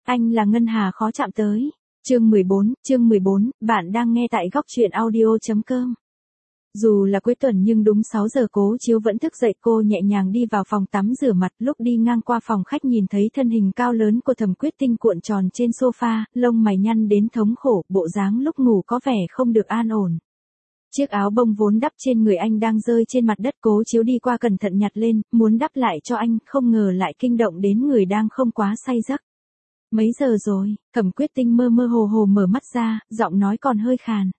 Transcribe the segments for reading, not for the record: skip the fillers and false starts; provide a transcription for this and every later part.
Anh là Ngân Hà khó chạm tới. Chương 14, bạn đang nghe tại góc truyện audio.com. Dù là cuối tuần nhưng đúng 6 giờ Cố Chiếu vẫn thức dậy, cô nhẹ nhàng đi vào phòng tắm rửa mặt, lúc đi ngang qua phòng khách nhìn thấy thân hình cao lớn của Thẩm Quyết Tinh cuộn tròn trên sofa, lông mày nhăn đến thống khổ, bộ dáng lúc ngủ có vẻ không được an ổn. Chiếc áo bông vốn đắp trên người anh đang rơi trên mặt đất, Cố Chiếu đi qua cẩn thận nhặt lên, muốn đắp lại cho anh, không ngờ lại kinh động đến người đang không quá say giấc. Mấy giờ rồi? Thẩm Quyết Tinh mơ mơ hồ hồ mở mắt ra, giọng nói còn hơi khàn.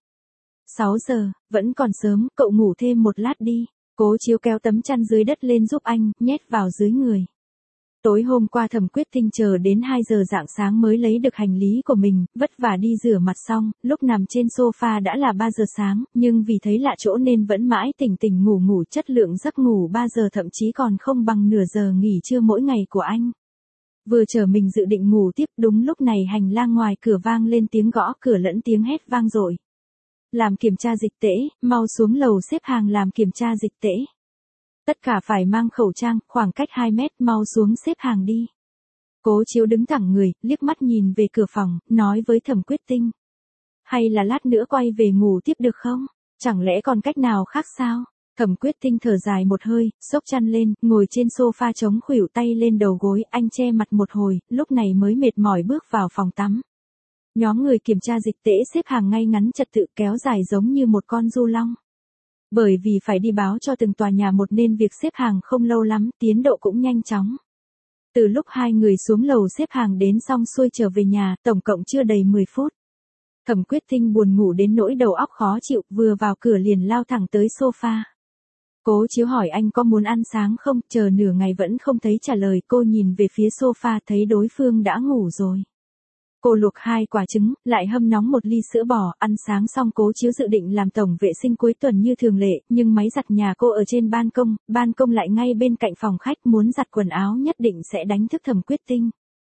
6 giờ, vẫn còn sớm, cậu ngủ thêm một lát đi. Cố Chiếu kéo tấm chăn dưới đất lên giúp anh, nhét vào dưới người. Tối hôm qua Thẩm Quyết Tinh chờ đến 2 giờ rạng sáng mới lấy được hành lý của mình, vất vả đi rửa mặt xong, lúc nằm trên sofa đã là 3 giờ sáng, nhưng vì thấy lạ chỗ nên vẫn mãi tỉnh tỉnh ngủ, chất lượng giấc ngủ 3 giờ thậm chí còn không bằng nửa giờ nghỉ trưa mỗi ngày của anh. Vừa chờ mình dự định ngủ tiếp, đúng lúc này hành lang ngoài cửa vang lên tiếng gõ cửa lẫn tiếng hét vang dội. Làm kiểm tra dịch tễ, mau xuống lầu xếp hàng làm kiểm tra dịch tễ. Tất cả phải mang khẩu trang, khoảng cách 2 mét, mau xuống xếp hàng đi. Cố Chiếu đứng thẳng người, liếc mắt nhìn về cửa phòng, nói với Thẩm Quyết Tinh. Hay là lát nữa quay về ngủ tiếp được không? Chẳng lẽ còn cách nào khác sao? Thẩm Quyết Tinh thở dài một hơi, xốc chăn lên, ngồi trên sofa chống khuỷu tay lên đầu gối, anh che mặt một hồi, lúc này mới mệt mỏi bước vào phòng tắm. Nhóm người kiểm tra dịch tễ xếp hàng ngay ngắn trật tự kéo dài giống như một con du long. Bởi vì phải đi báo cho từng tòa nhà một nên việc xếp hàng không lâu lắm, tiến độ cũng nhanh chóng. Từ lúc hai người xuống lầu xếp hàng đến xong xuôi trở về nhà, tổng cộng chưa đầy 10 phút. Thẩm Quyết Tinh buồn ngủ đến nỗi đầu óc khó chịu, vừa vào cửa liền lao thẳng tới sofa. Cố Chiếu hỏi anh có muốn ăn sáng không, chờ nửa ngày vẫn không thấy trả lời, cô nhìn về phía sofa thấy đối phương đã ngủ rồi. Cô luộc 2 quả trứng, lại hâm nóng 1 ly sữa bò, ăn sáng xong Cố Chiếu dự định làm tổng vệ sinh cuối tuần như thường lệ, nhưng máy giặt nhà cô ở trên ban công lại ngay bên cạnh phòng khách, muốn giặt quần áo nhất định sẽ đánh thức Thẩm Quyết Tinh.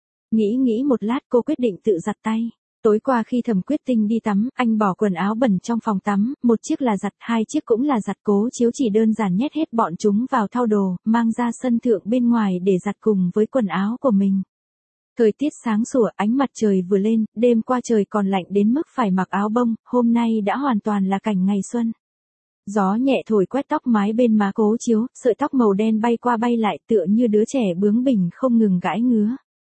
Nghĩ một lát cô quyết định tự giặt tay. Tối qua khi Thẩm Quyết Tinh đi tắm, anh bỏ quần áo bẩn trong phòng tắm, 1 chiếc là giặt, 2 chiếc cũng là giặt. Cố Chiếu chỉ đơn giản nhét hết bọn chúng vào thau đồ, mang ra sân thượng bên ngoài để giặt cùng với quần áo của mình. Thời tiết sáng sủa, ánh mặt trời vừa lên, đêm qua trời còn lạnh đến mức phải mặc áo bông, hôm nay đã hoàn toàn là cảnh ngày xuân. Gió nhẹ thổi quét tóc mái bên má Cố Chiếu, sợi tóc màu đen bay qua bay lại tựa như đứa trẻ bướng bỉnh không ngừng gãi ngứa.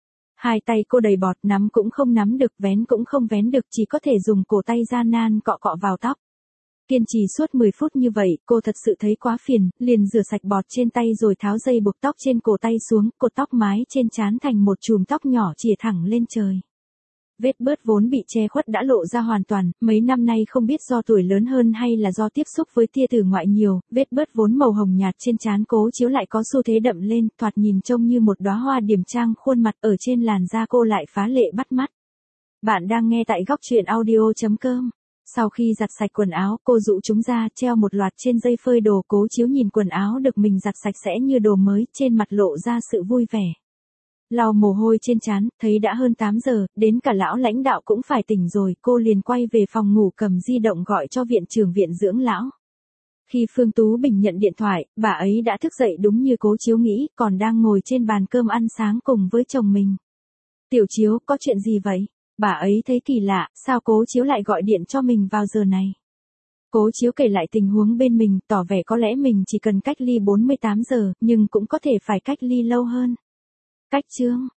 2 tay cô đầy bọt, nắm cũng không nắm được, vén cũng không vén được, chỉ có thể dùng cổ tay gian nan cọ cọ vào tóc. Kiên trì suốt 10 phút như vậy, cô thật sự thấy quá phiền, liền rửa sạch bọt trên tay rồi tháo dây buộc tóc trên cổ tay xuống, cột tóc mái trên trán thành một chùm tóc nhỏ chìa thẳng lên trời. Vết bớt vốn bị che khuất đã lộ ra hoàn toàn, mấy năm nay không biết do tuổi lớn hơn hay là do tiếp xúc với tia tử ngoại nhiều, vết bớt vốn màu hồng nhạt trên trán Cố Chiếu lại có xu thế đậm lên, thoạt nhìn trông như một đóa hoa điểm trang, khuôn mặt ở trên làn da cô lại phá lệ bắt mắt. Bạn đang nghe tại góc truyện audio.com. Sau khi giặt sạch quần áo, cô rũ chúng ra, treo một loạt trên dây phơi đồ. Cố Chiếu nhìn quần áo được mình giặt sạch sẽ như đồ mới, trên mặt lộ ra sự vui vẻ. Lau mồ hôi trên trán, thấy đã hơn 8 giờ, đến cả lão lãnh đạo cũng phải tỉnh rồi, cô liền quay về phòng ngủ cầm di động gọi cho viện trưởng viện dưỡng lão. Khi Phương Tú Bình nhận điện thoại, bà ấy đã thức dậy đúng như Cố Chiếu nghĩ, còn đang ngồi trên bàn cơm ăn sáng cùng với chồng mình. Tiểu Chiếu, có chuyện gì vậy? Bà ấy thấy kỳ lạ, sao Cố Chiếu lại gọi điện cho mình vào giờ này? Cố Chiếu kể lại tình huống bên mình, tỏ vẻ có lẽ mình chỉ cần cách ly 48 giờ, nhưng cũng có thể phải cách ly lâu hơn. Cách chương,